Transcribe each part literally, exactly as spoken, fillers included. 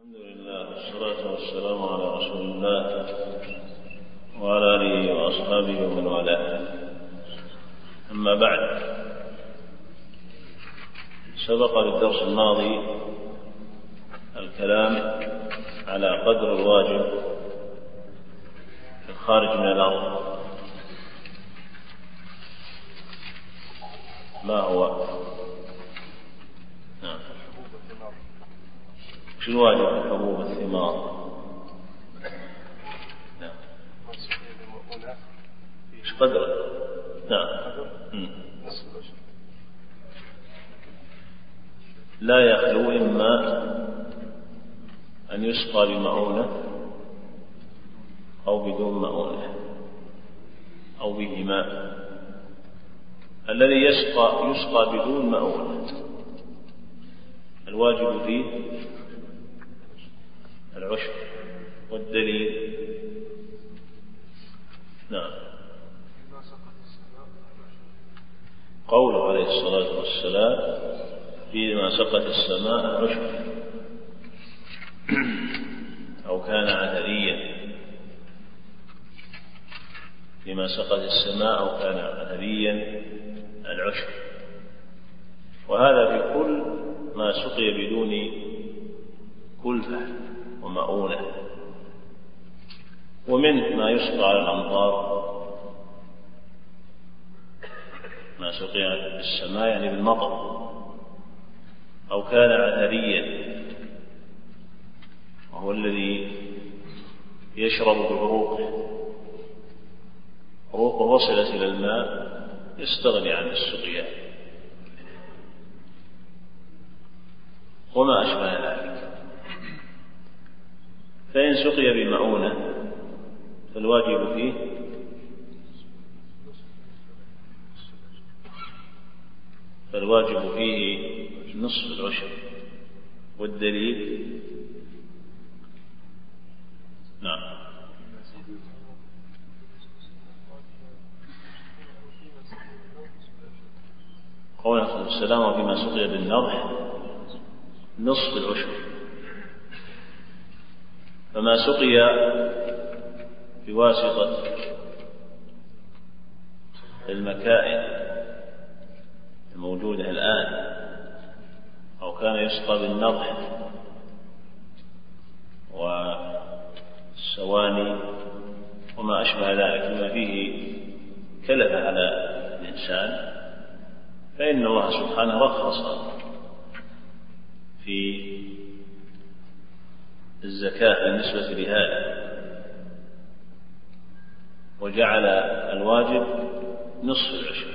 الحمد لله والصلاة والسلام على رسول الله وعلى آله وأصحابه ومن والاه. أما بعد، سبق بالدرس الماضي الكلام على قدر الواجب في الخارج من الأرض. ما هو؟ نعم. شو الواجب في حبوب الثمار؟ نعم. ايش قدره؟ نعم. لا يخلو إما أن يسقى بمؤونة أو بدون مؤونة أو بهما. الذي يسقى يسقى بدون مؤونة الواجب فيه العشر، والدليل نعم قوله عليه الصلاة والسلام: فيما سقت السماء العشر، أو كان عثريا. فيما سقت السماء أو كان عثريا العشر. وهذا في كل ما سقي بدون كلفة ومؤونة. ومن ما يسقى على الأمطار، ما سقي بالسماء يعني بالمطر، أو كان عثريا وهو الذي يشرب بعروقه، عروقه وصلت إلى الماء يستغني عن السقيا وما أشبه ذلك. فإن سقي بمؤونة فالواجب فيه فالواجب فيه نصف العشر، والدليل نعم قوله صلى الله عليه وسلم: وفيما سقي بالنضح نصف العشر. فما سقي بواسطة المكائن الموجودة الآن، أو كان يسقى بالنضح والسواني وما أشبه ذلك مما فيه كلفة على الإنسان، فإن الله سبحانه رخص في الزكاة بالنسبة لهذا، وجعل الواجب نصف العشر.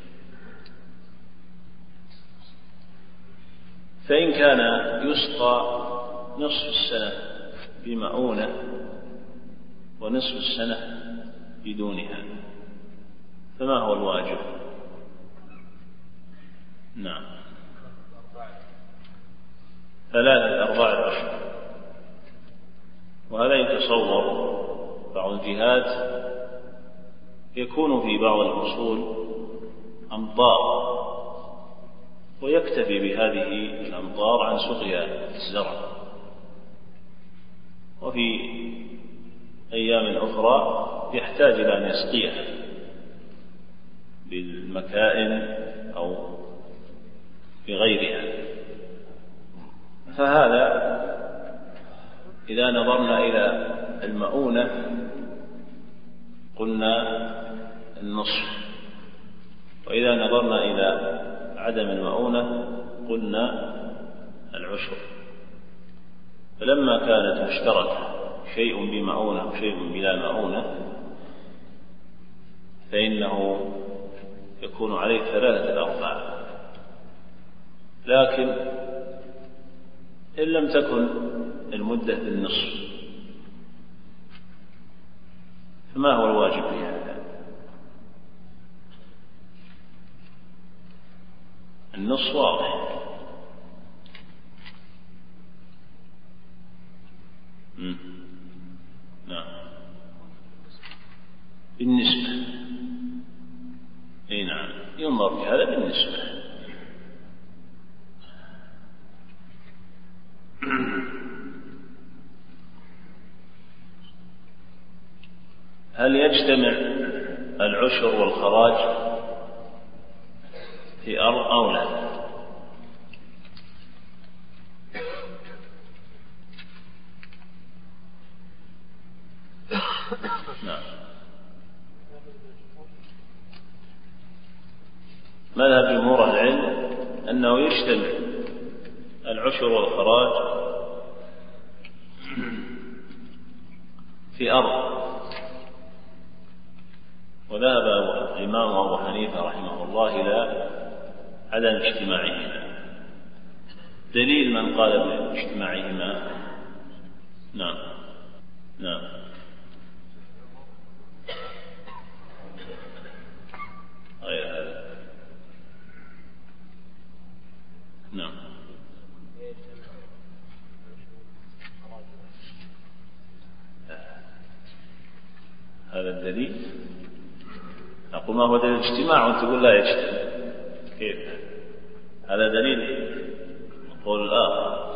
فإن كان يسقى نصف السنة بمؤونة ونصف السنة بدونها، فما هو الواجب؟ نعم ثلاثة أرباع العشر. وهذا يتصور بعض الجهات يكون في بعض الفصول أمطار، ويكتفي بهذه الأمطار عن سقيا الزرع، وفي أيام أخرى يحتاج إلى أن يسقيها بالمكائن أو بغيرها. فهذا إذا نظرنا إلى المؤونة قلنا النصف، وإذا نظرنا إلى عدم المؤونة قلنا العشر. فلما كانت مشتركة شيء بمؤونة وشيء بلا مؤونة فإنه يكون عليه ثلاثة الأرباع. لكن إن لم تكن المدة بالنصف فما هو الواجب في هذا؟ النصف واضح. مم. نعم بالنسبة. اي نعم ينظر في هذا بالنسبة. هل يجتمع العشر والخراج في أرض أو لا؟ نعم. مذهب جمهور العلم أنه يجتمع العشر والخراج في أرض، وذهب الإمام أبو حنيفة رحمه الله إلى عدم اجتماعهما. دليل من قال باجتماعهما؟ نعم نعم غير هذا. نعم. هذا الدليل. نقول ما هو دليل الاجتماع وانت تقول لا يجتمع، كيف؟ هذا دليل قول الآخر.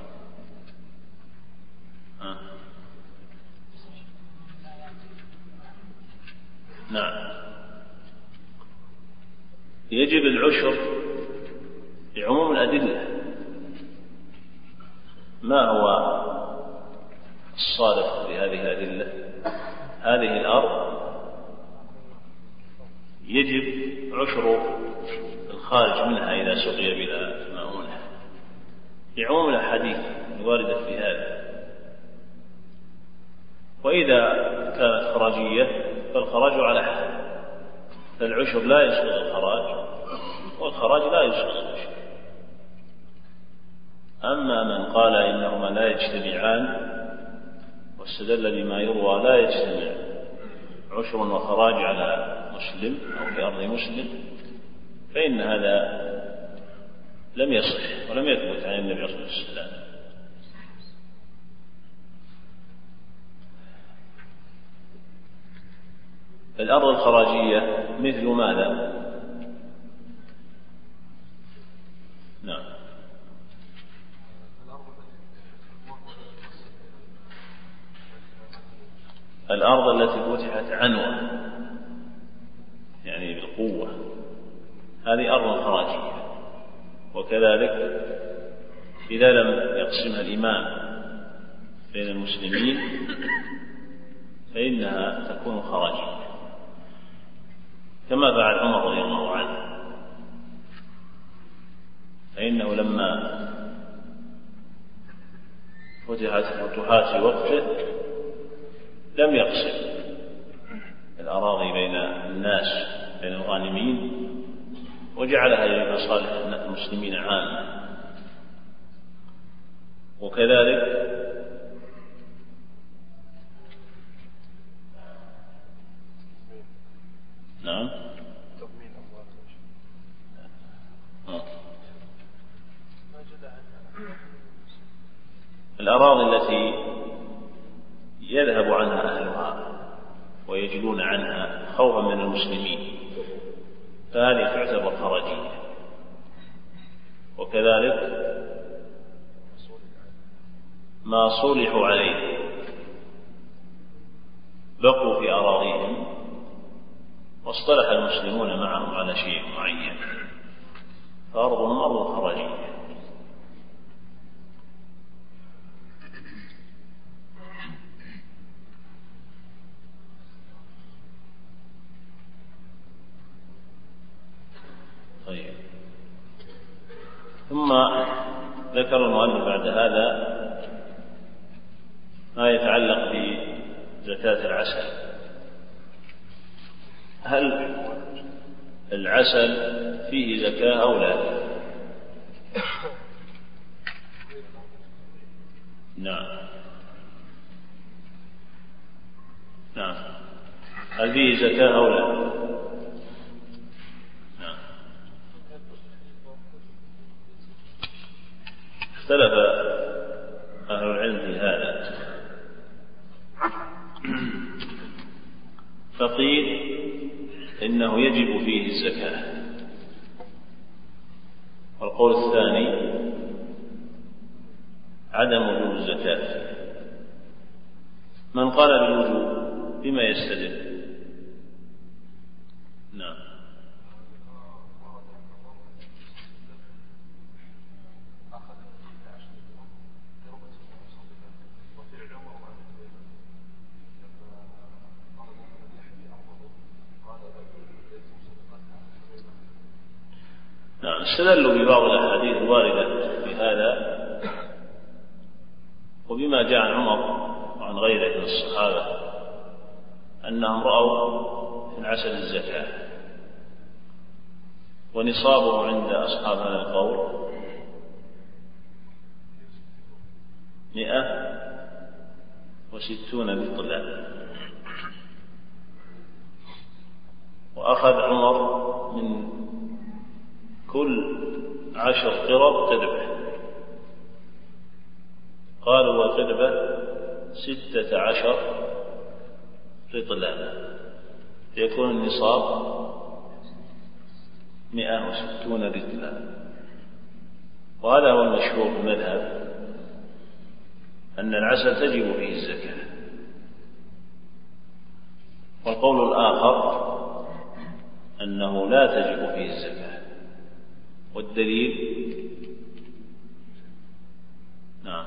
ها. نعم. يجب العشر لعموم الأدلة. ما هو الصادق بهذه الأدلة؟ هذه الأرض يجب عشر الخارج منها إذا سقي بلا ماؤونة، لعموم الأحاديث الواردة في هذا. وإذا كانت خراجية فالخراج على حال، فالعشر لا يسقط الخراج والخراج لا يسقط العشر. أما من قال إنهما لا يجتمعان واستدل بما يروى لا يجتمع عشر وخراج على مسلم أو في أرض مسلم، فإن هذا لم يصح ولم يثبت عن النبي صلى الله عليه وسلم. الأرض الخراجية مثل ماذا؟ نعم. الأرض التي فتحت عنوة يعني بالقوة، هذه أرض خراجية. وكذلك إذا لم يقسمها الإمام بين المسلمين فإنها تكون خراجية، كما فعل عمر رضي الله عنه، فإنه لما فتحت فتوحات في وقته لم يقسم الأراضي بين الناس بين الغانمين، وجعلها لمصالح المسلمين عامة. وكذلك نعم الأراضي التي يذهب عنها أهلها ويجلون عنها خوفا من المسلمين فهذه تعتبر خراجية. وكذلك ما صلحوا عليه بقوا في أراضيهم واصطلح المسلمون معهم على شيء معين فأرضهم أرض خراجية. طيب. ثم ذكر المؤلف بعد هذا ما يتعلق بزكاة العسل. هل العسل فيه زكاة أو لا؟ نعم نعم هل فيه زكاة أو لا؟ نعم. اختلف أهل العلم في هذا، فقيل إنه يجب فيه الزكاة، والقول الثاني عدم وجوب الزكاة. من قال بالوجوب بما يستدل؟ نعم. نعم، استدلوا ببعض الأحاديث الواردة في هذا وبما جاء عن عمر وعن غيره من الصحابة أنهم رأوا في العسل الزكاة، ونصابه عند أصحاب هذا القول مئة وستون بطلا. وأخذ عمر من كل عشر قرب قربة، قالوا والقربة ستة عشر رطلا، يكون النصاب مئة وستون رطلا. وهذا هو المشهور في المذهب أن العسل تجب فيه الزكاة. والقول الآخر أنه لا تجب فيه الزكاة، والدليل نعم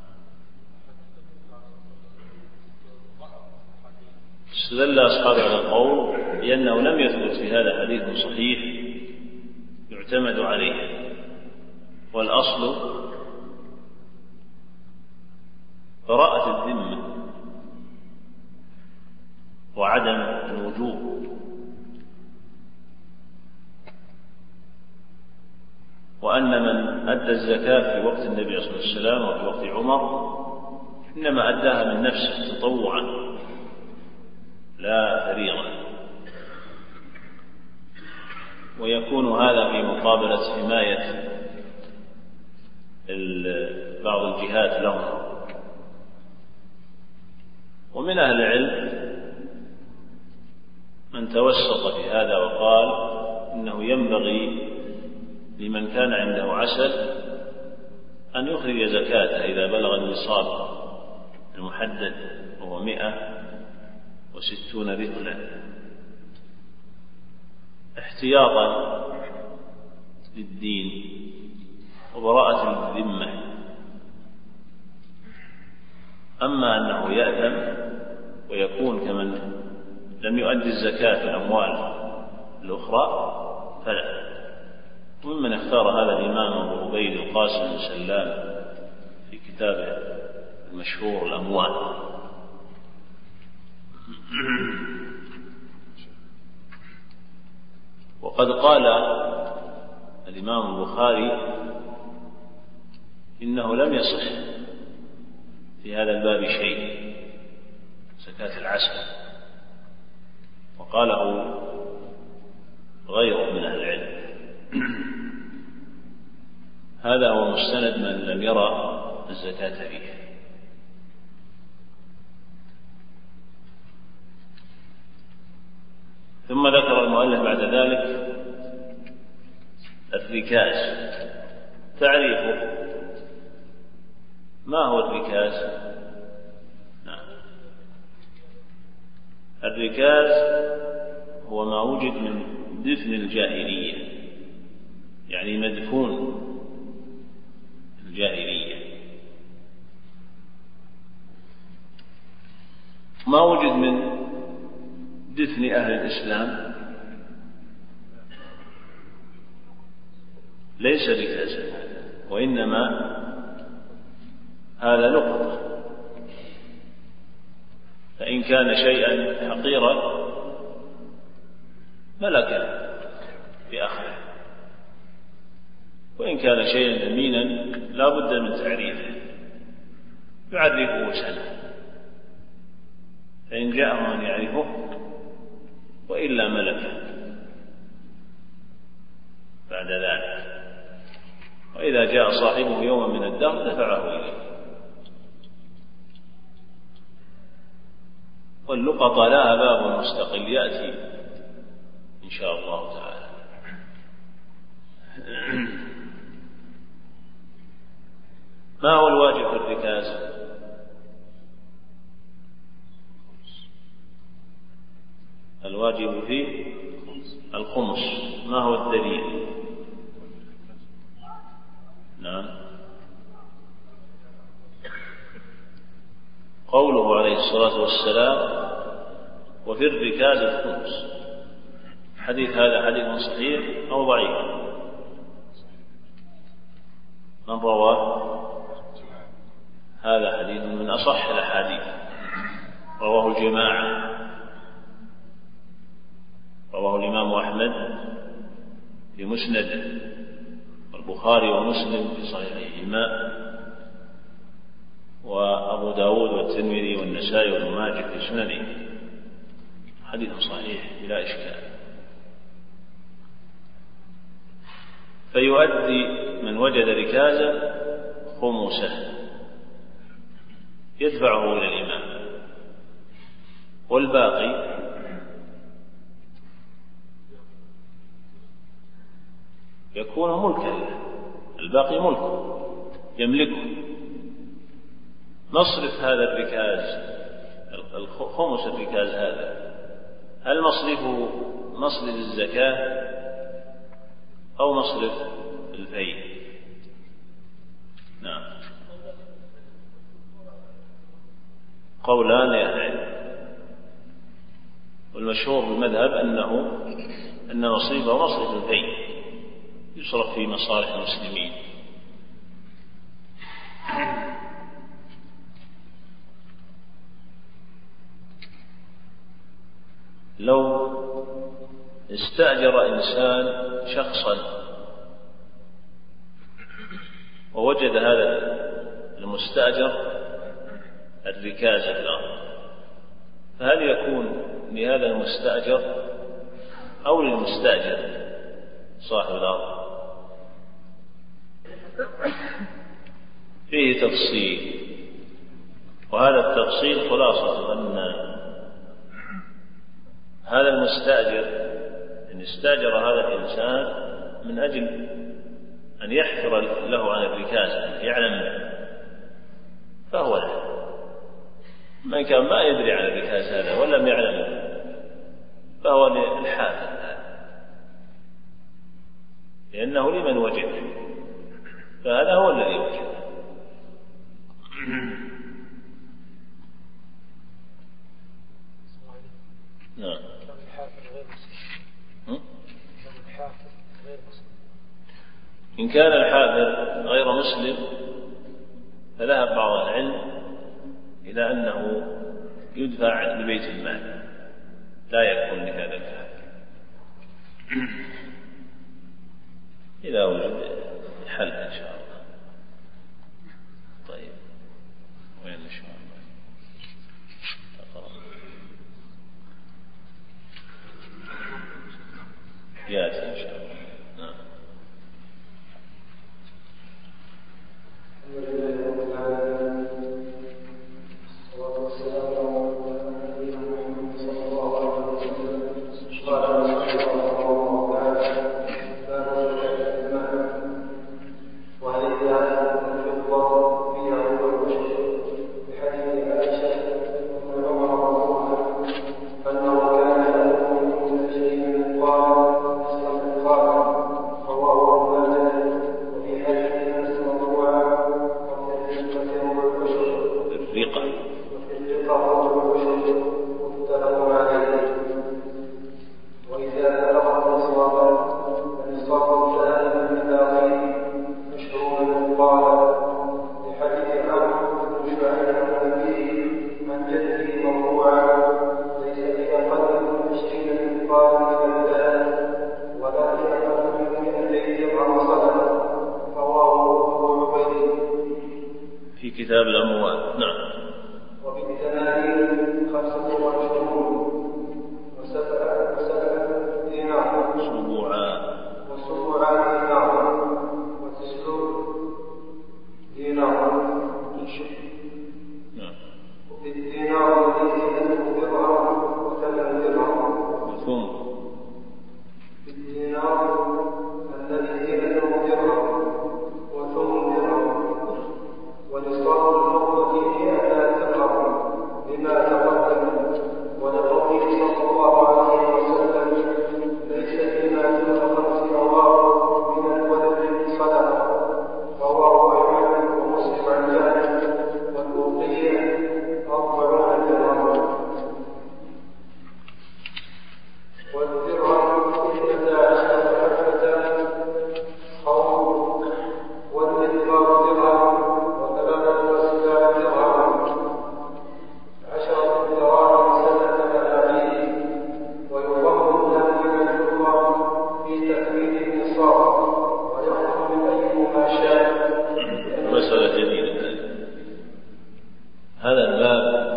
استدل أصحاب على القول لأنه لم يثبت في هذا حديث صحيح يعتمد عليه، والأصل براءة الذمة وعدم الوجوب. وأن من أدى الزكاة في وقت النبي صلى الله عليه وسلم وفي وقت عمر إنما أداها من نفسه تطوعا لا فريضة، ويكون هذا في مقابلة حماية بعض الجهات لهم. ومن أهل العلم من توسط في هذا وقال إنه ينبغي لمن كان عنده عسل أن يخرج زكاته إذا بلغ النصاب المحدد وهو مئة وستون رطلا، احتياطا للدين وبراءة للذمة. أما أنه يأثم ويكون كمن لم يؤدي الزكاة في الأموال الأخرى فلا. وممن اختار هذا الإمام أبو عبيد القاسم بن سلام في كتابه المشهور الأموال. وقد قال الإمام البخاري إنه لم يصح في هذا الباب شيء زكاة العسل، وقاله غيره من أهل العلم. هذا هو مستند من لم يرى الزكاة فيه. ثم ذكر المؤلف بعد ذلك الركاز. تعريفه ما هو الركاز؟ نعم. الركاز هو ما وجد من دفن الجاهلية، يعني مدفون الجاهلية، ما وجد من دفن أهل الإسلام ليس ركازا، وإنما هذا لقطة. فإن كان شيئا حقيرا ملكا بأخره، وإن كان شيئا ثمينا لا بد من تعريفه، يعرفه سنة، فإن جاءه من يعرفه وإلا ملكا بعد ذلك. وإذا جاء صاحبه يوما من الدهر دفعه إليه. واللقطة لها باب مستقل يأتي إن شاء الله تعالى. ما هو الواجب في الركاز؟ الواجب فيه الخمس. ما هو الدليل؟ نعم. قوله عليه الصلاة والسلام وفي الركاز الخمس. حديث هذا حديث صحيح أو ضعيف؟ من رواه؟ هذا حديث من أصح الأحاديث، رواه الجماعة، رواه الإمام أحمد في مسنده، والبخاري ومسلم في صحيحيهما، وأبو داود والترمذي والنسائي وابن ماجه في سننه. حديث صحيح بلا إشكال. فيؤدي من وجد ركازا خمسه يدفعه إلى الإمام، والباقي يكون ملكا له، الباقي ملكه يملكه. مصرف هذا الركاز، خمس الركاز هذا، هل مصرفه مصرف الزكاة أو مصرف الفيء؟ نعم. قولان لأهل العلم، والمشهور بالمذهب أنه أن مصرفه مصرف الفيء، يصرف في مصالح المسلمين. لو استأجر إنسان شخصا ووجد هذا المستأجر الركاز في الأرض، فهل يكون لهذا المستأجر أو للمستأجر صاحب الأرض؟ فيه تفصيل، وهذا التفصيل خلاصة أن هذا المستأجر إن استأجر هذا الإنسان من أجل أن يحفر له عن الركاز يعلم فهو له. من كان ما يدري عن الركاز هذا ولم يعلم فهو للحافظ، لأنه لمن وجد، فهذا هو الذي وجد. نعم. إن كان الحافر غير مسلم فذهب بعض العلم إلى أنه يدفع لبيت المال، لا يكون لهذا الحافر إذا وجد حل إن شاء الله. طيب وين إن شاء الله ياتي إن شاء الله. نعم. كتاب الأموال. نعم. وفي الدنانير خمسة وعشرون وسبعة وسبعة دينار سبوعا وسبوعا دينار وتسعون دينار. نعم. وفي الدينار الذي يدخل درهم وثمن درهم وثم في الدينار الذي يدخل درهم وثم درهم ونصاب الفضة مئة درهم بما تقدم هذا الباب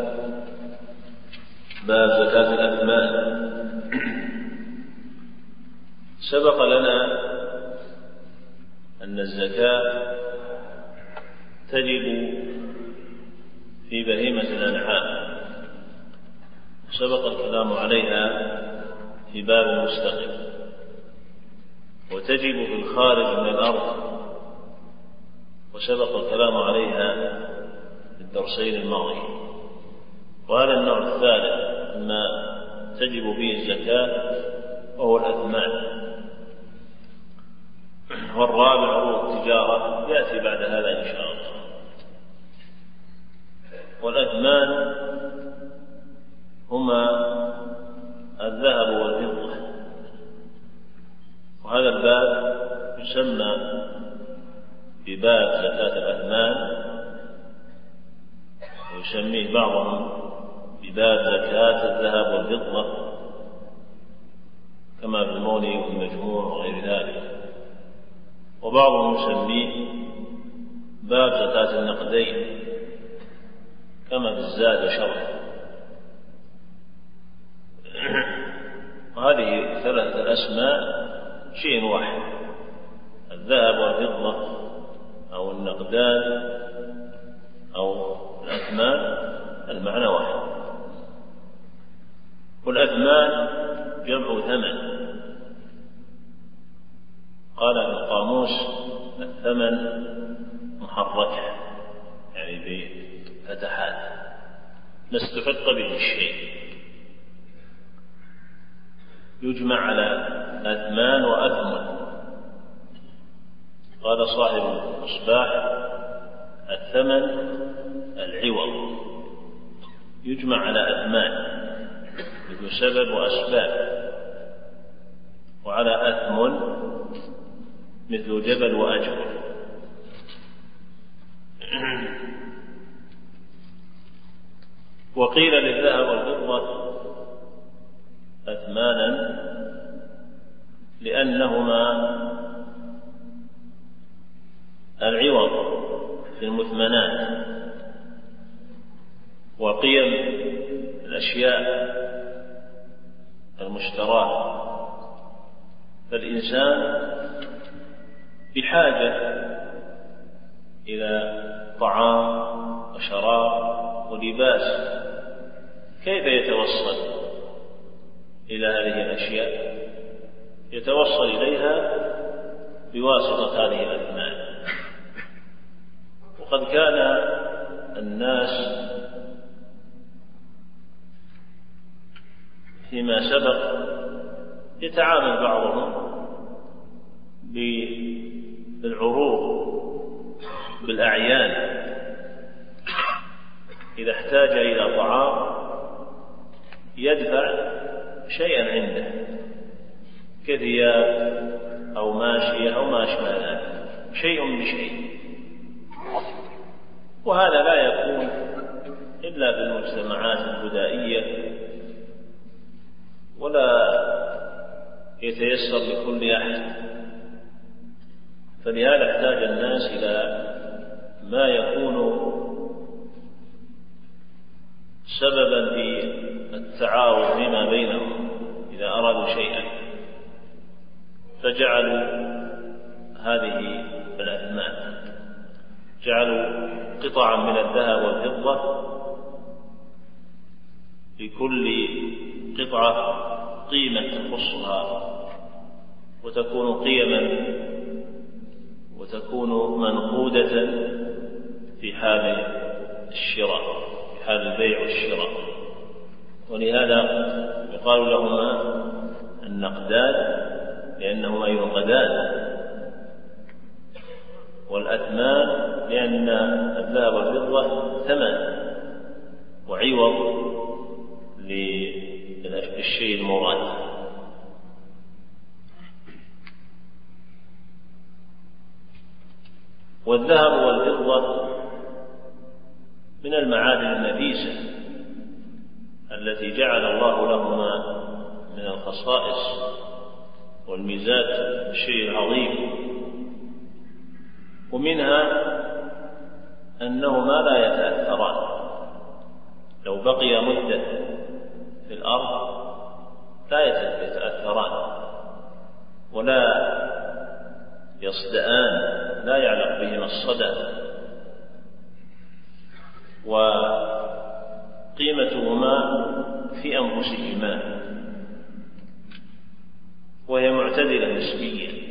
باب زكاة الأثمان. سبق لنا أن الزكاة تجب في بهيمة الأنعام، سبق الكلام عليها في باب مستقل، وتجب في الخارج من الأرض، وسبق الكلام عليها في الدرسين الماضيين. وهذا النوع الثالث ما تجب به الزكاة وهو الأثمان، والرابع هو التجارة، يأتي بعد هذا إن شاء الله. والأثمان هما الذهب والفضة، وهذا الباب يسمى بباب زكاة الأثمان، ويسميه بعضهم بباب زكاة الذهب والفضة كما في المغني وفي المجموع وغير ذلك، وبعضهم يسميه باب زكاة النقدين كما في الزاد وشرح. وهذه ثلاثة أسماء شيء واحد، الذهب والفضة أو النقدان أو الأثمان، المعنى واحد. والأثمان جمع ثمن، قال في القاموس الثمن محركة، يعني بفتحات، ما استحق به الشيء، يجمع على أثمان وأثمن. قال صاحب المصباح الثمن العوض، يجمع على أثمان مثل سبب وأسباب، وعلى أثمن مثل جبل وأجر. وقيل للذهب والفضة أثمانا لأنهما العوض في المثمنات وقيم الأشياء المشتراة. فالإنسان بحاجة إلى طعام وشراب ولباس، كيف يتوصل إلى هذه الأشياء؟ يتوصل إليها بواسطة هذه الأثمان. وقد كان الناس فيما سبق يتعامل بعضهم بالعروض بالأعيان، إذا احتاج إلى طعام يدفع شيئا عنده كثياب أو ماشية أو ما أشبه ذلك، شيء بشيء. وهذا لا يكون إلا في المجتمعات البدائية، ولا يتيسر لكل أحد. فلهذا احتاج الناس إلى ما يكون سببا في التعاون فيما بينهم إذا أرادوا شيئا، فجعلوا هذه الأثمان، جعلوا قطعا من الذهب والفضة لكل قطعة قيمة تخصها، وتكون قيما وتكون منقودة في حال الشراء، في حال البيع والشراء. ولهذا يقال لهما النقدان لأنهما ينقدان، والأثمان لأن الذهب والفضة ثمن وعوض للشيء المراد. والذهب والفضة من المعادن النفيسة التي جعل الله لهما من الخصائص والميزات الشيء العظيم، ومنها أنهما لا يتأثران، لو بقي مدة في الأرض لا يتأثران ولا يصدآن، لا يعلق بهما الصدى، وقيمتهما في أنفسهما، وهي معتدلة نسبيا،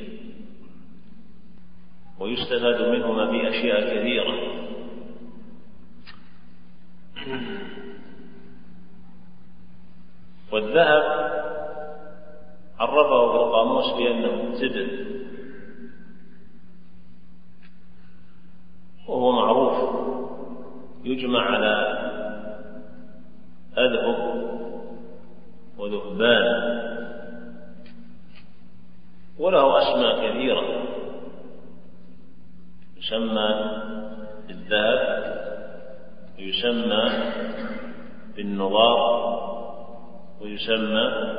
ويستفاد منهما بأشياء كثيرة. والذهب عرفه في القاموس بأنه تبن، وهو معروف يجمع على أذهب وذهبان، وله أسماء كثيرة، يسمى بالذهب ويسمى بالنضار ويسمى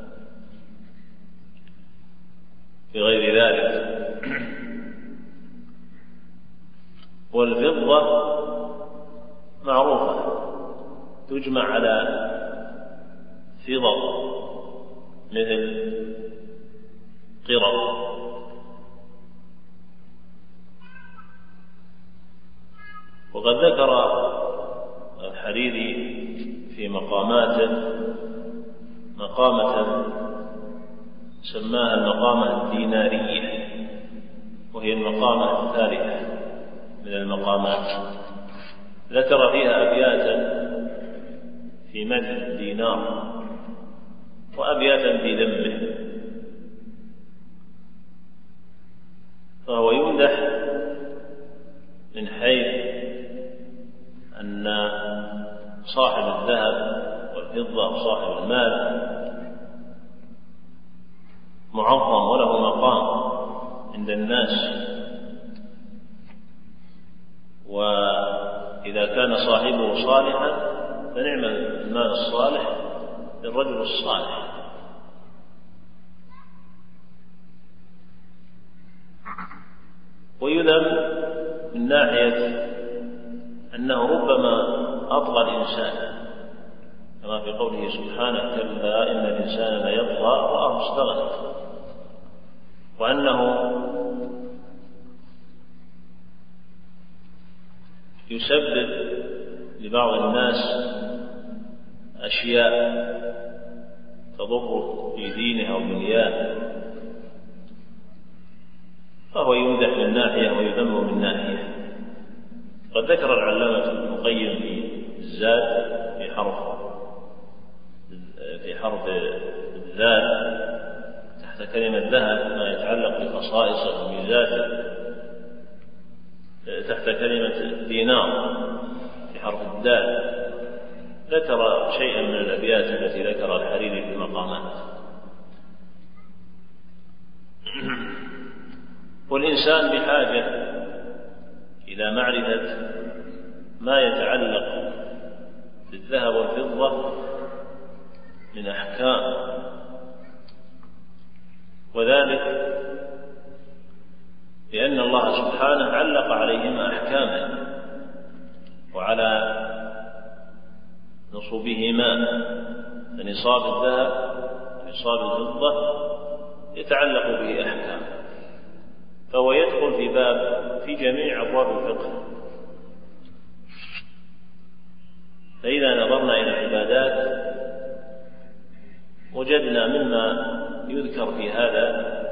بغير ذلك. والفضة معروفة تجمع على فضة مثل قرب. وقد ذكر الحريري في مقاماته مقامة سماها المقامة الدينارية، وهي المقامة الثالثة من المقامات، ذكر فيها أبياتا في مدح الدينار وأبياتا في ذمه، فهو يمدح من حيث أن صاحب الذهب والفضة وصاحب المال معظم وله مقام عند الناس، وإذا كان صاحبه صالحا فنعم المال الصالح للرجل الصالح. ويذم من ناحية أنه ربما أطغى الإنسان، كما في قوله سبحانه: كلا إن الإنسان ليطغى رآه استغنى، وأنه يسبب لبعض الناس أشياء تضر في دينه أو دنياه، فهو يمدح من ناحية ويذم من ناحية. قد ذكر العلامة ابن القيم في الزاد في حرف في حرف الذال تحت كلمة ذهب ما يتعلق بخصائصه وميزاته، تحت كلمة دينار في حرف الدال ذكر شيئا من الأبيات التي ذكر الحريري في المقامات. والإنسان بحاجة إلى معرفة ما يتعلق بالذهب والفضة من أحكام، وذلك لأن الله سبحانه علق عليهما أحكاما وعلى نصوبهما، فنصاب الذهب ونصاب الفضة يتعلق به أحكام، فهو يدخل في باب في جميع أبواب الفقه. فإذا نظرنا إلى العبادات وجدنا مما يذكر في هذا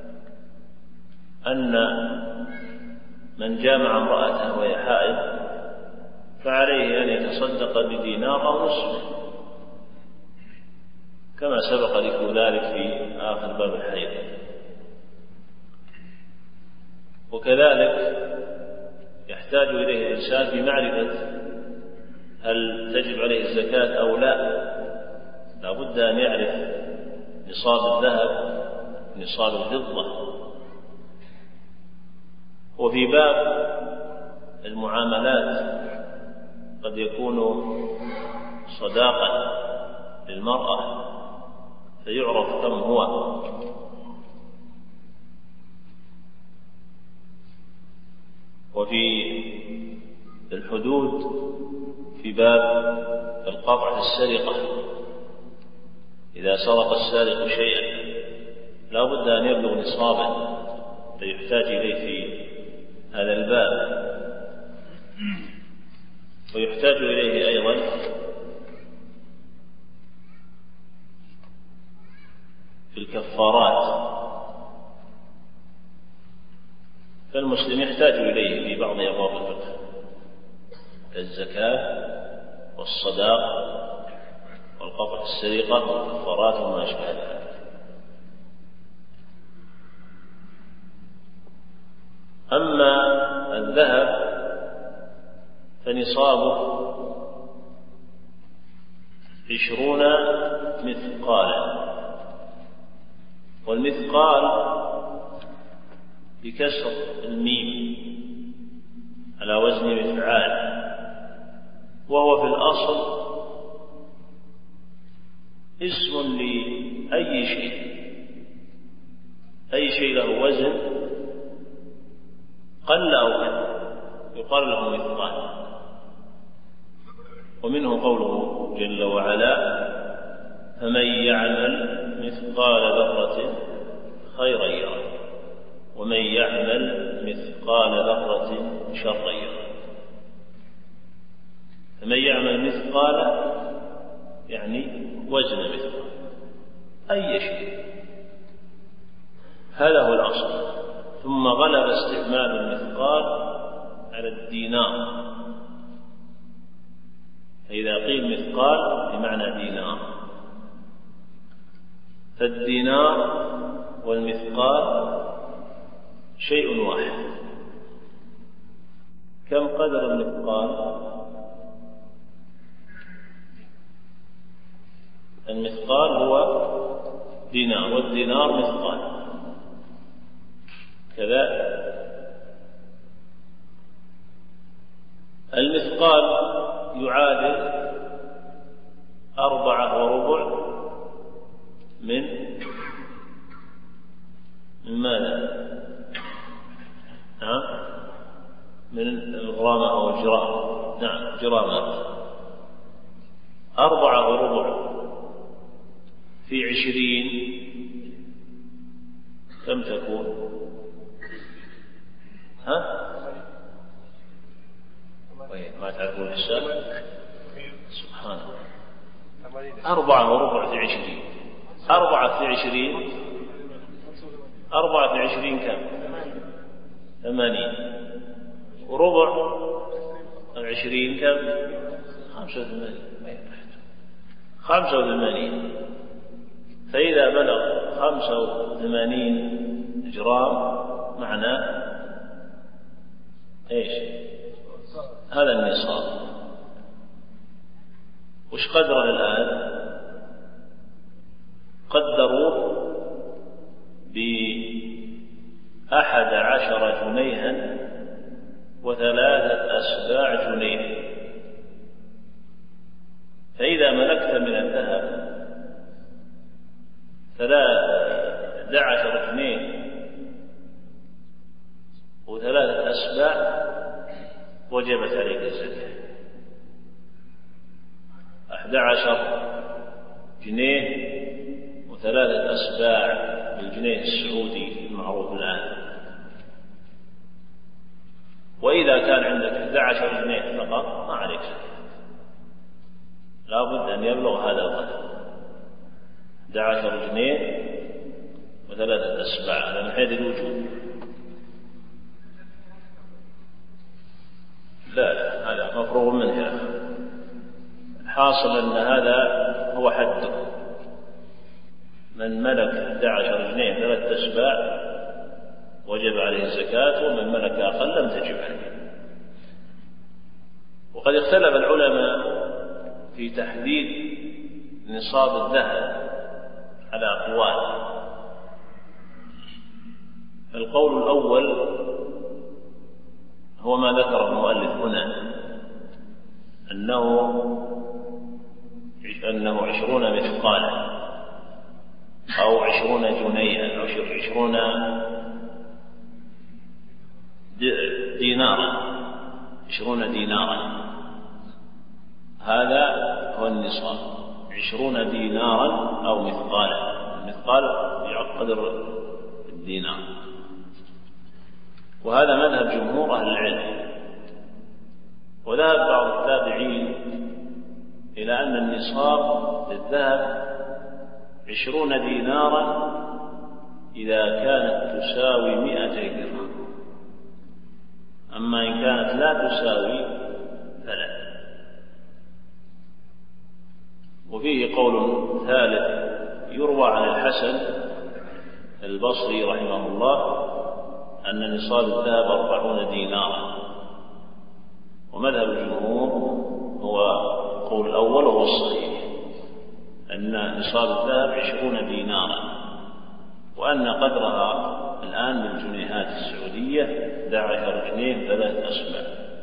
أن من جامع امرأته وهي حائض فعليه أن يتصدق بدينار أو نصف، كما سبق ذكر ذلك في آخر باب الحيض. وكذلك يحتاج إليه الإنسان بمعرفة هل تجب عليه الزكاة أو لا، لا بد أن يعرف نصاب الذهب نصاب الفضة. وفي باب المعاملات قد يكون صداقة للمرأة فيعرف كم هو، وفي الحدود في باب مقاطعة السرقة، إذا سرق السارق شيئا لا بد أن يبلغ نصابا فيحتاج إليه في هذا الباب. ويحتاج إليه أيضا في الكفارات، فالمسلم يحتاج إليه في بعض أبواب الفقه كالزكاة والصداق والقطع السرقة والكفارات وما أشبه ذلك. أما الذهب فنصابه عشرون مثقالا، والمثقال بكسر الميم على وزن مفعال، وهو في الأصل اسم لأي شيء، أي شيء له وزن قل أو كثر يقال له مثقال. ومنه قوله جل وعلا: فمن يعمل مثقال ذرة خيرا يره ومن يعمل مثقال ذرة شرا يره. فمن يعمل مثقال يعني وزن مثقال أي شيء، هذا هو الأصل. ثم غلب استعمال المثقال على الدينار، فإذا قيل مثقال بمعنى دينار، فالدينار والمثقال شيء واحد. كم قدر المثقال؟ المثقال هو دينار، والدينار مثقال كذا. المثقال يعادل أربعة وربع من من ماذا؟ ها؟ من الغرام أو الجرام. نعم، جرامات. أربعة وربع في عشرين كم تكون؟ ها؟ ما تعرفون الحساب؟ سبحان الله. أربعة وربع في عشرين، أربعة في عشرين، أربعة في عشرين كم؟ ثمانين. وربع العشرين كم؟ خمسة وثمانين. خمسة وثمانين. فإذا بلغ خمسة وثمانين جرام معناه إيش؟ هذا النصاب. وش قدره الآن؟ قدروه بأحد عشر جنيها وثلاثة أسباع جنيه. فإذا ملكت من الذهب ثلاثة عشر جنيه وثلاثة أسباع وجبت عليك الزكاة. أحد عشر جنيه وثلاثة أسباع بالجنيه السعودي المعروف الآن. وإذا كان عندك أحد عشر جنيه فقط ما عليك زكاة، لا بد أن يبلغ هذا القدر، أحد عشر جنيه وثلاثة أسباع، هذا من حيث الوجوب. لا لا، هذا مفروغ منه يا أخي. الحاصل أن هذا هو حده. من ملك أحد عشر جنيه ثلاثة أسباع وجب عليه الزكاة، ومن ملك أقل لم تجب عليه. وقد اختلف العلماء في تحديد نصاب الذهب على أقوال. القول الأول هو ما ذكره المؤلف هنا، أنه أنه عشرون مثقالا أو عشرون جنيها أو عشرون دينارا، عشرون دينارا. هذا هو النصاب، عشرون دينارا أو مثقالا. المثقال يقدر الدينار. وهذا مذهب جمهور أهل العلم. وذهب بعض التابعين إلى أن النصاب للذهب عشرون دينارا إذا كانت تساوي مئتي درهم، أما إن كانت لا تساوي فلا. وفيه قول ثالث يروى عن الحسن البصري رحمه الله أن نصاب الذهب أربعون دينارا. ومذهب الجمهور هو القول الأول وهو الصحيح، أن نصاب الذهب عشرون دينارا، وأن قدرها الآن بالجنيهات السعودية إحدى عشر جنيه ثلاث أصبع.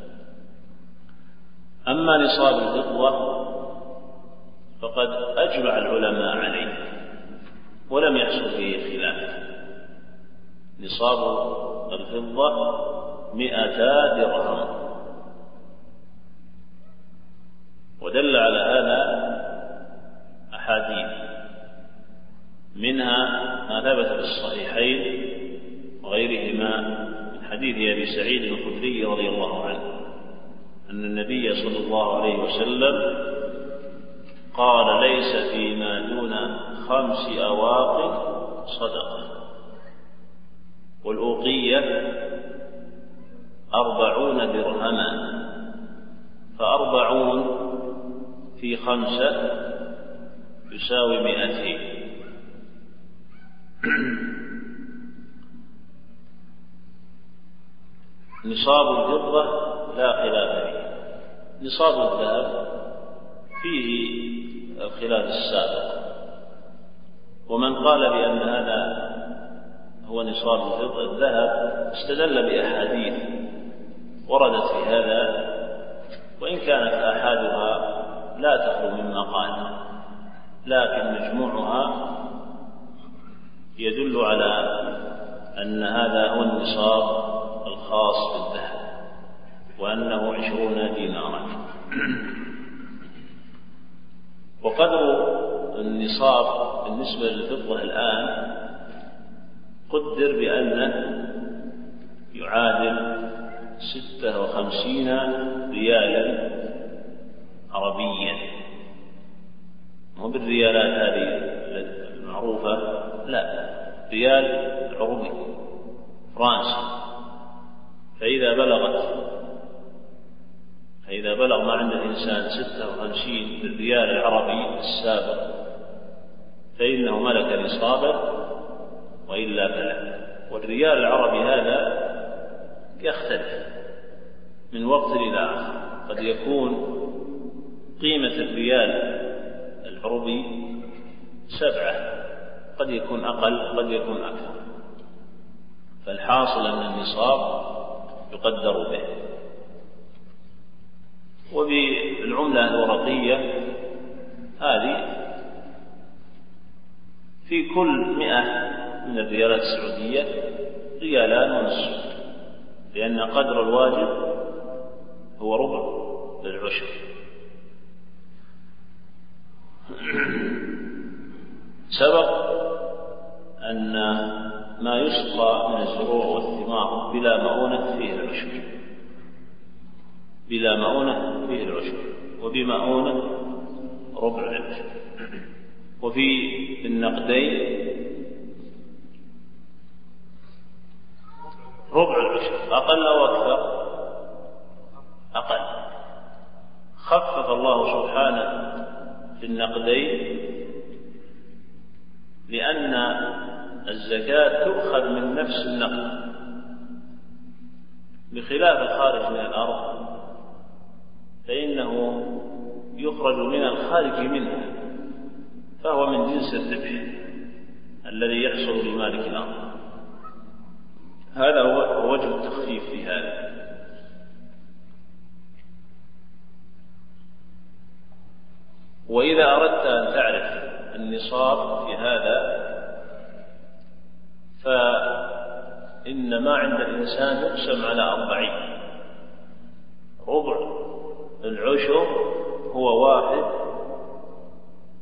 أما نصاب الفضة فقد أجمع العلماء عليه ولم يحصل فيه خلاف. نصاب الفضة مئتا درهم. ودل على هذا أحاديث، منها ما ثبت في الصحيحين وغيرهما من حديث أبي سعيد الخدري رضي الله عنه أن النبي صلى الله عليه وسلم قال: ليس فيما دون خمس أواق صدقة، والأوقية أربعون درهما، فأربعون في خمسة يساوي مئتين. نصاب الفضة لا خلاف فيه. نصاب الذهب فيه الخلاف السابق، ومن قال بأن هذا هو نصاب الذهب استدل بأحاديث وردت في هذا، وإن كانت أحادها لا تخلو من مقال، لكن مجموعها يدل على أن هذا هو النصاب الخاص بالذهب، وأنه عشرون دينارا. وقدر النصاب بالنسبة للفضة الآن قدر بأنه يعادل ستة وخمسين ريالا عربيا، مو بالريالات هذه المعروفة، لا، ريال عربي فرنسي. فإذا بلغت فإذا بلغ ما عند الإنسان ستة وخمسين بالريال العربي السابق فإنه ملك نصابا، وإلا فلا. والريال العربي هذا يختلف من وقت إلى آخر، قد يكون قيمة الريال العربي سبعة، قد يكون أقل، قد يكون أكثر. فالحاصل أن النصاب يقدر به. وبالعملة الورقية هذه في كل مئة من الريالات السعودية ريالان ونصف، لأن قدر الواجب هو ربع للعشر. سبق أن ما يسقى من الزروع والثمار بلا مؤونة فيه العشر، بلا مؤونة فيه العشر، وبمؤونة ربع العشر. وفي النقدين ربع العشر، أقل أو أكثر؟ أقل. خفف الله سبحانه في النقدين لأن الزكاة تؤخذ من نفس النقد، بخلاف الخارج من الأرض فإنه يخرج من الخارج منها، فهو من جنس الربح الذي يحصل لمالك الأرض. هذا هو وجه التخفيف في هذا. وإذا أردت أن تعرف النصاب في هذا فإن ما عند الإنسان يقسم على أربعين. ربع العشر هو واحد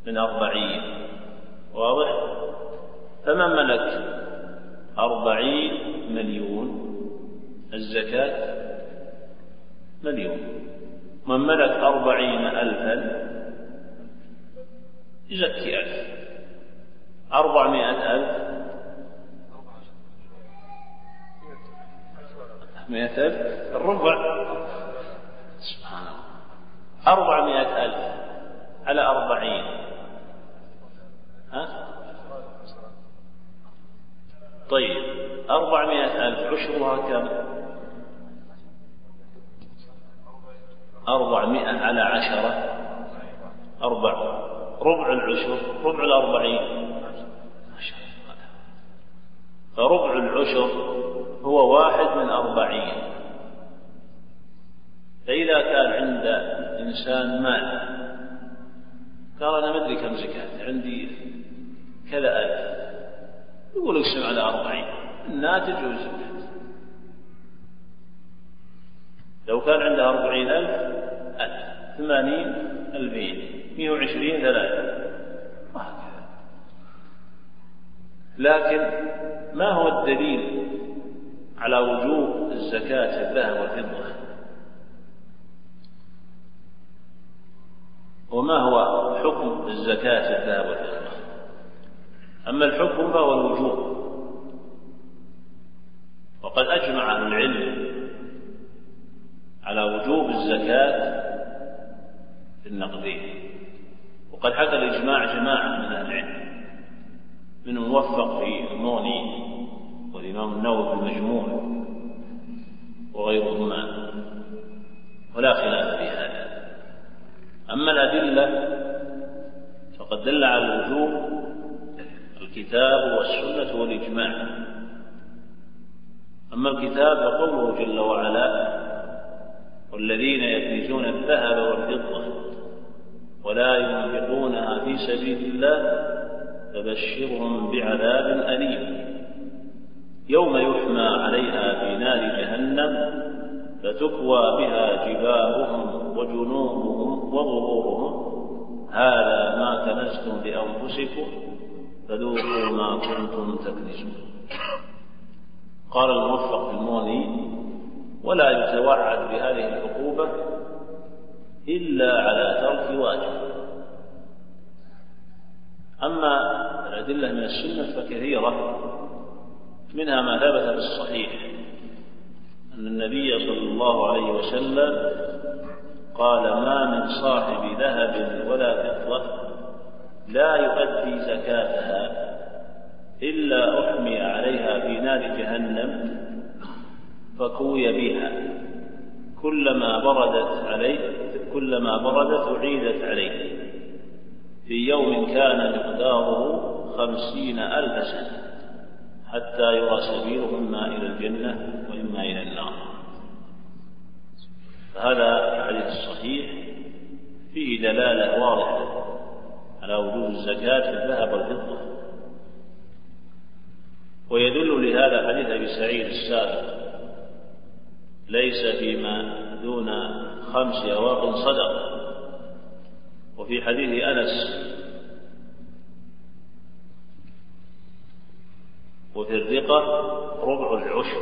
من أربعين، واضح؟ فمن ملك أربعين مليون الزكاة مليون، من ملك أربعين ألفا يزكي ألف، أربعمائة ألف مئة ألف الربع، سبحان الله، أربعمائة ألف على أربعين، ها؟ طيب أربعمائة ألف عشرها كم؟ أربعمائة على عشرة أربع، ربع العشر، ربع الأربعين، فربع العشر هو واحد من أربعين. فإذا كان عند إنسان مال قال أنا ما أدري كم زكاة، عندي كذا ألف، يقول اقسم على أربعين، الناتج والزكاة. لو كان عنده أربعين ألف ألف، ثمانين ألفين، مئة وعشرين ثلاثة، لكن ما هو الدليل على وجوب الزكاة في الذهب والفضة؟ وما هو حكم الزكاة في الذهب والفضة؟ أما الحكم فهو الوجوب، وقد أجمع أهل العلم على وجوب الزكاة في النقدين، وقد حكى الإجماع جماعة من أهل العلم، من موفق في المغني والإمام النووي في المجموع وغيرهما، ولا خلاف في هذا. أما الأدلة فقد دل على الوجوب الكتاب والسنة والإجماع. أما الكتاب فقوله جل وعلا: والذين يكنزون الذهب والفضة ولا ينفقونها في سبيل الله فبشرهم بعذاب أليم يوم يحمى عليها في نار جهنم فتكوى بها جباههم وجنوبهم وظهورهم هذا ما كنزتم لأنفسكم فذوقوا ما كنتم تكنزون. قال الموفق في المغني: ولا يتوعد بهذه العقوبة إلا على ترك واجب. أما الأدلة من السنة فكثيرة، منها ما ثبت في الصحيح أن النبي صلى الله عليه وسلم قال: ما من صاحب ذهب ولا فضة لا يؤدي زكاتها إلا أحمي عليها في نار جهنم فكوي بها كلما بردت عليه كلما بردت أعيدت عليه في يوم كان مقداره خمسين ألف سنة حتى يرى سبيله إما إلى الجنة وإما إلى النار. فهذا الحديث الصحيح فيه دلالة واضحة على وجوب الزكاة في الذهب والفضة. ويدل لهذا حديث أبي سعيد السابق: ليس فيما دون خمس أواق صدقة. وفي حديث أنس: وفي الرقة ربع العشر.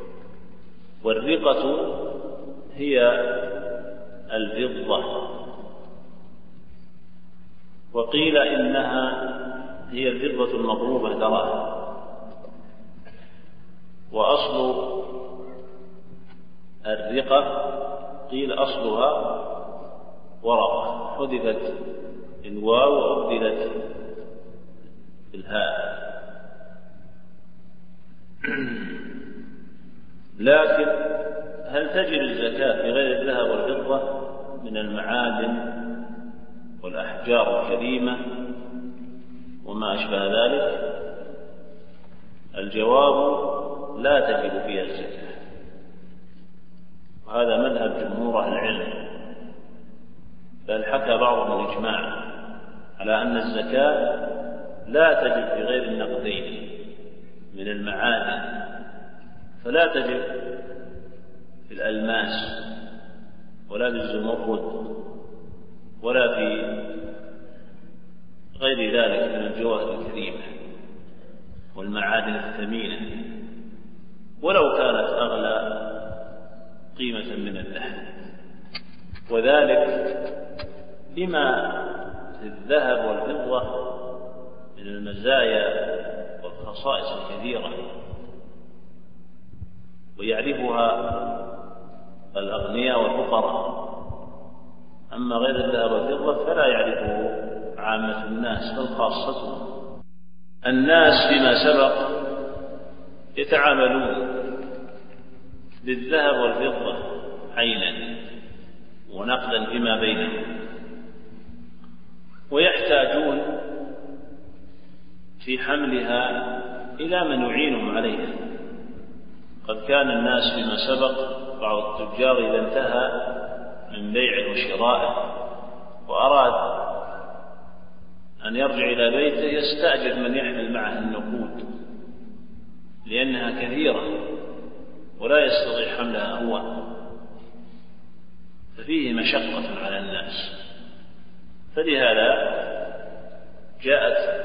والرقة هي الفضة، وقيل إنها هي الفضة المضروبة دراهم. وأصل الرقة قيل أصلها ورقة، حذفت الواو وأبدلت الهاء. لكن هل تجب الزكاة في غير الذهب والفضة من المعادن والأحجار الكريمة وما أشبه ذلك؟ الجواب: لا تجب فيها الزكاة. وهذا مذهب جمهور أهل العلم، بل حكى بعضهم الإجماع على أن الزكاة لا تجب في غير النقدين من المعادن، فلا تجب في الألماس ولا في الزمرد ولا في غير ذلك من الجواهر الكريمة والمعادن الثمينة، ولو كانت أغلى قيمة من الذهب. وذلك لما في الذهب والفضة من المزايا والخصائص الكثيرة، ويعرفها الأغنياء والفقراء، أما غير الذهب والفضة فلا يعرفه عامة الناس بل خاصتهم. الناس فيما سبق يتعاملون بالذهب والفضة عينا ونقدا فيما بينهم، ويحتاجون في حملها إلى من يعينهم عليها. قد كان الناس فيما سبق بعض التجار إذا انتهى من بيع وشراء وأراد أن يرجع إلى بيته يستأجر من يحمل معه النقود لأنها كثيرة ولا يستطيع حملها هو، ففيه مشقة على الناس. فلهذا جاءت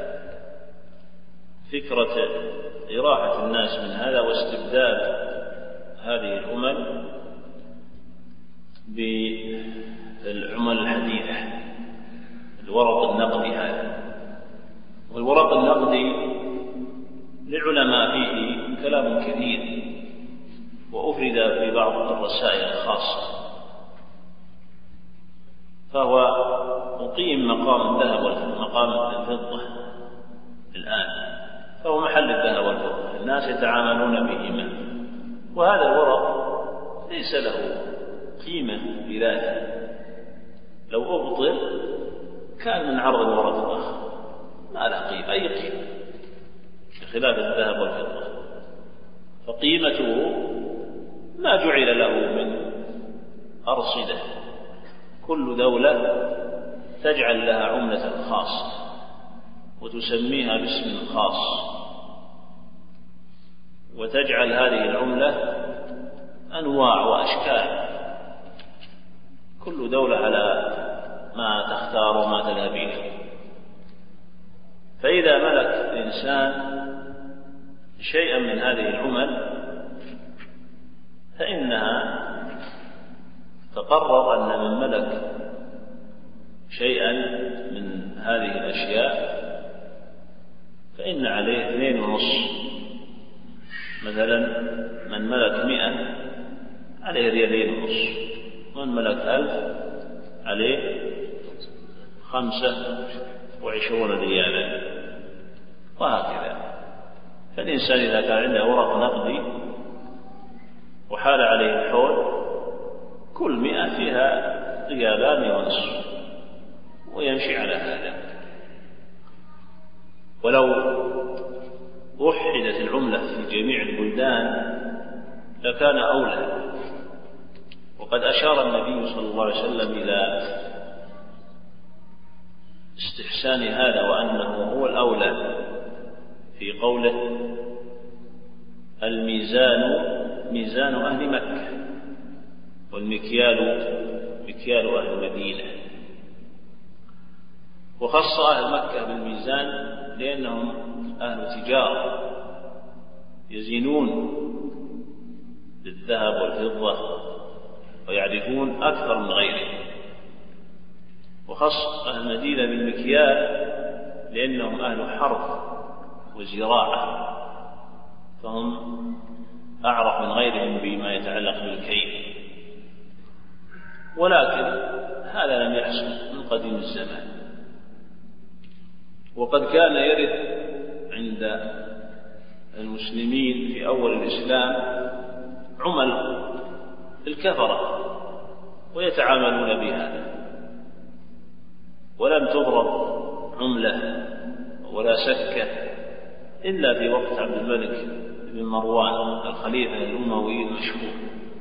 فكرة إراحة الناس من هذا واستبدال هذه العمل بالعمل الحديثة، الورق النقدي هذا. والورق النقدي للعلماء فيه كلام كثير، وأفرد في بعض الرسائل الخاصة، فهو مقيم مقام الذهب ومقام الفضة الآن، فهو محل الذهب والفضة، الناس يتعاملون بهما، وهذا الورق ليس له قيمة بذاته، لو أبطل كان من عرض الورق الآخر ما له قيمة أي قيمة، بخلاف الذهب والفضة فقيمته ما جعل له من أرصدة. كل دولة تجعل لها عملة خاصة وتسميها باسم خاص، وتجعل هذه العملة أنواع وأشكال، كل دولة على ما تختار وما تذهب إليه. فإذا ملك الإنسان شيئا من هذه العمل فإنها تقرر أن من ملك شيئا من هذه الأشياء فإن عليه اثنين ونصف. مثلا من ملك مئة عليه ريالين ونصف، من ملك ألف عليه خمسة وعشرون ريالا، وهكذا. فالإنسان إذا كان عنده ورق نقدي وحال عليه الحول كل مئة فيها ريالان ونصف ويمشي على هذا. ولو وحدت العملة في جميع البلدان لكان أولى. وقد أشار النبي صلى الله عليه وسلم إلى استحسان هذا وأنه هو الأولى في قوله الميزان ميزان أهل مكة والمكيال مكيال أهل المدينة. وخص أهل مكة بالميزان لأنهم أهل تجارة يزنون بالذهب والفضة ويعرفون أكثر من غيرهم. وخص أهل المدينة بالمكيال لأنهم أهل حرث وزراعة، فهم أعرف من غيرهم بما يتعلق بالكيل. ولكن هذا لم يحصل من قديم الزمان، وقد كان يرد عند المسلمين في أول الإسلام عمل الكفرة ويتعاملون بها، ولم تضرب عملة ولا سكة إلا في وقت عبد الملك بن مروان الخليفة الأموي المشهور.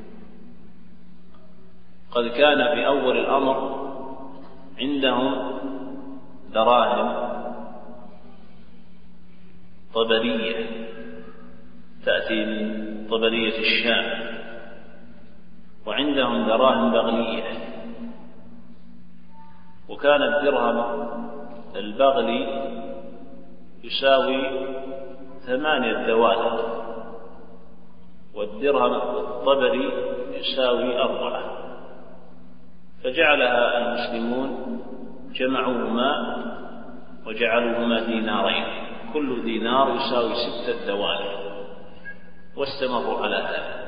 قد كان في أول الأمر عندهم دراهم طبرية تأتي من طبرية الشام، وعندهم دراهم بغلية. وكان الدرهم البغل يساوي ثمانية دوالق، والدرهم الطبري يساوي أربعة، فجعلها المسلمون جمعوهما وجعلوهما دينارين، كل دينار يساوي ستة دوالق، واستمروا على هذا.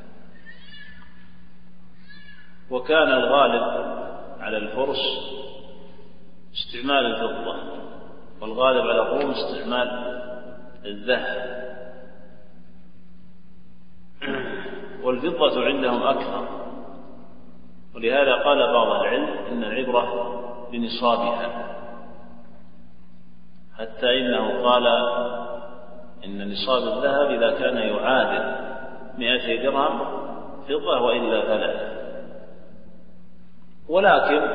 وكان الغالب على الفرس استعمال الفضة، والغالب على الروم استعمال الذهب، والفضة عندهم أكثر، ولهذا قال بعض العلم إن العبرة بنصابها، حتى إنه قال إن نصاب الذهب إذا كان يعادل مئتي درهم فضة وإلا فلا. ولكن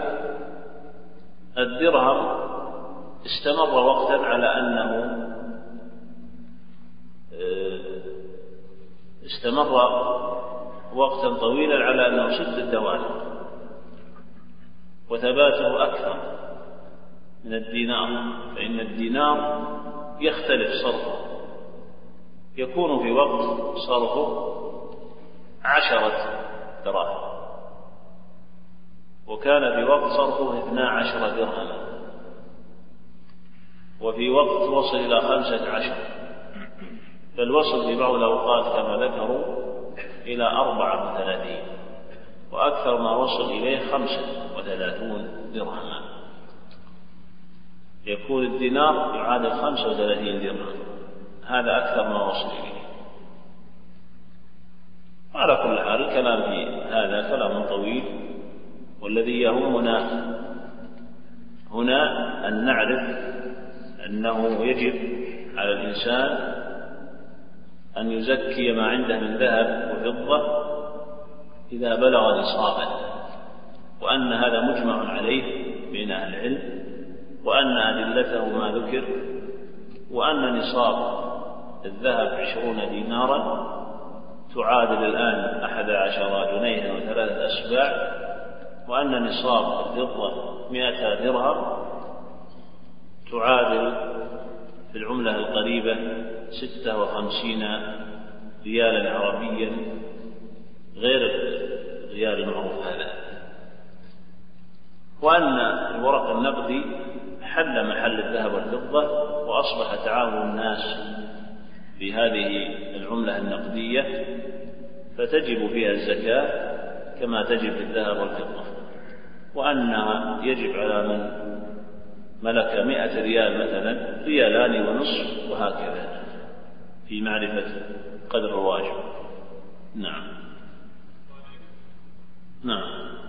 الدرهم استمر وقتا على أنه استمر وقتا طويلا على أنه ست دوالق، وثباته أكثر من الدينار، فإن الدينار يختلف صرفه، يكون في وقت صرفه عشرة دراهم، وكان في وقت صرفه اثنا عشر درهما، وفي وقت وصل إلى خمسة عشر، بل وصل في بعض الأوقات كما ذكروا إلى أربعة وثلاثين، وأكثر ما وصل إليه خمسة وثلاثون درهما، يكون الدينار يعادل خمسة وثلاثين درهم، هذا أكثر ما وصل إليه. على كل حال الكلام في هذا كلام طويل، والذي يهمنا هنا أن نعرف أنه يجب على الإنسان أن يزكي ما عنده من ذهب وفضة إذا بلغ نصابا، وأن هذا مجمع عليه بين أهل العلم، وأن أدلته ما ذكر، وأن نصاب الذهب عشرون دينارا تعادل الآن أحد عشر جنيها وثلاثة أسباع، وأن نصاب الفضة مئة درهم تعادل في العملة القريبة ستة وخمسين ريالا عربيا غير الريال المعروف هذا، وأن الورق النقدي حل محل الذهب والفضة، وأصبح تعامل الناس بهذه العملة النقدية، فتجب فيها الزكاة كما تجب في الذهب والفضة، وأنها يجب على من ملك مئة ريال مثلا ريالان ونصف، وهكذا في معرفة قدر الواجب. نعم نعم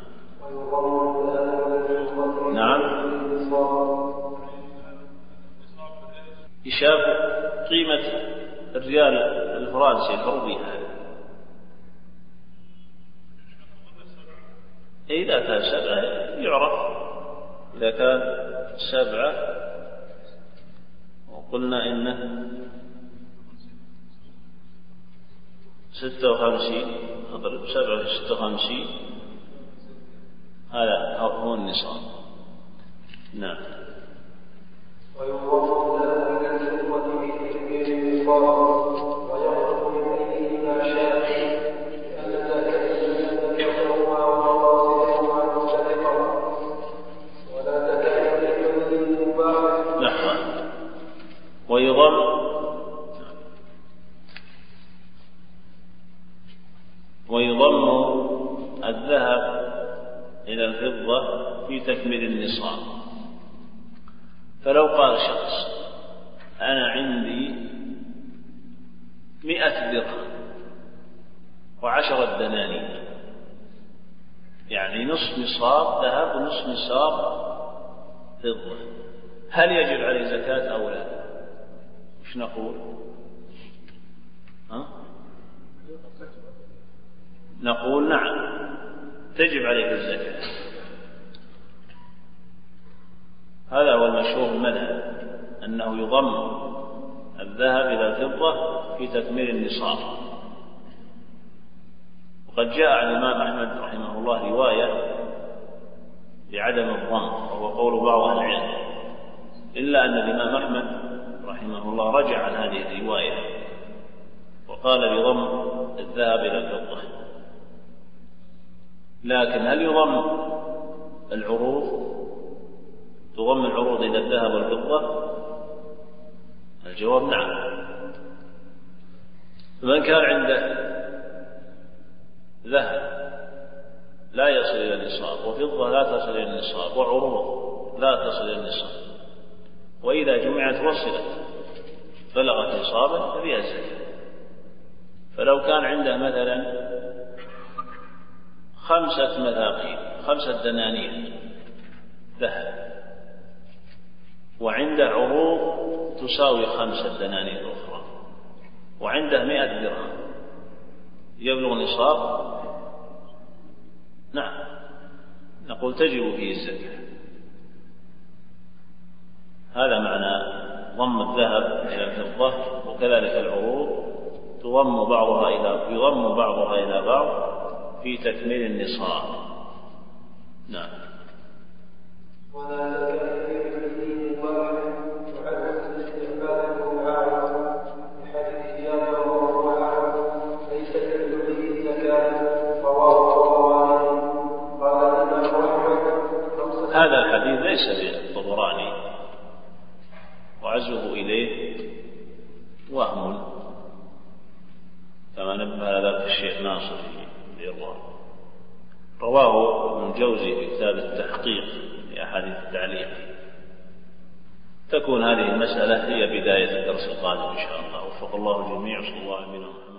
نعم يشاف قيمة الريال الفرنسي الحربي هذا، إذا كان سبعة يعرف، إذا كان سبعة وقلنا إنه ستة وخمسين، اضرب سبعة في ستة وخمسين، هذا هو النصاب. نعم. ويضم ذلك الفضة في تكبير النصاب، ويخرج من أيديه ما شاء، لأن ذلك الذي يشربها ومقاصدهما مختلفة، ولا تكاد لكل المباح. لحظة. ويضم ويضم الذهب إلى الفضة في تكميل النصاب. فلو قال شخص أنا عندي مئة درهم وعشرة دنانير، يعني نصف نصاب ذهب ونصف نصاب فضة، هل يجب عليه زكاة أو لا؟ وش نقول؟ ها؟ نقول نعم تجب عليه الزكاة، هذا هو المشهور المذهب، أنه يضم الذهب إلى الفضة في تكميل النصاب. وقد جاء عن الإمام أحمد رحمه الله رواية بعدم الضم، وهو قول بعض أهل العلم، إلا أن الإمام أحمد رحمه الله رجع عن هذه الرواية وقال بضم الذهب إلى الفضة. لكن هل يضم العروض تضم العروض إلى الذهب والفضة؟ الجواب نعم. من كان عنده ذهب لا يصل إلى النصاب وفضة لا تصل إلى النصاب وعروض لا تصل إلى النصاب وإذا جمعت وصلت بلغت نصابا ففيها الزكاة. فلو كان عنده مثلا خمسة مثاقيل خمسة دنانير ذهب وعنده عروض تساوي خمسة دنانير أخرى وعنده مئة درهم يبلغ نصاب، نعم نقول تجب فيه الزكاة. هذا معنى ضم الذهب إلى الفضة. وكذلك العروض تضم بعضها إلى يضم بعضها إلى بعض في تكميل النصاب. نعم. ولا زكاة في دين واحد وعدم الاستعمال المعارض لحديث جابر وهو أعلم ليس كالذي زكاة رواه الطبراني قال الإمام أحمد. هذا الحديث ليس بالطبراني وعزه إليه وهم كما نبه ذلك الشيخ ناصر في الإرواء. رواه ابن الجوزي في كتاب التحقيق لأحاديث التعليق. تكون هذه المسألة هي بداية الدرس القادم إن شاء الله. وفق الله الجميع. صلى الله عليه وسلم.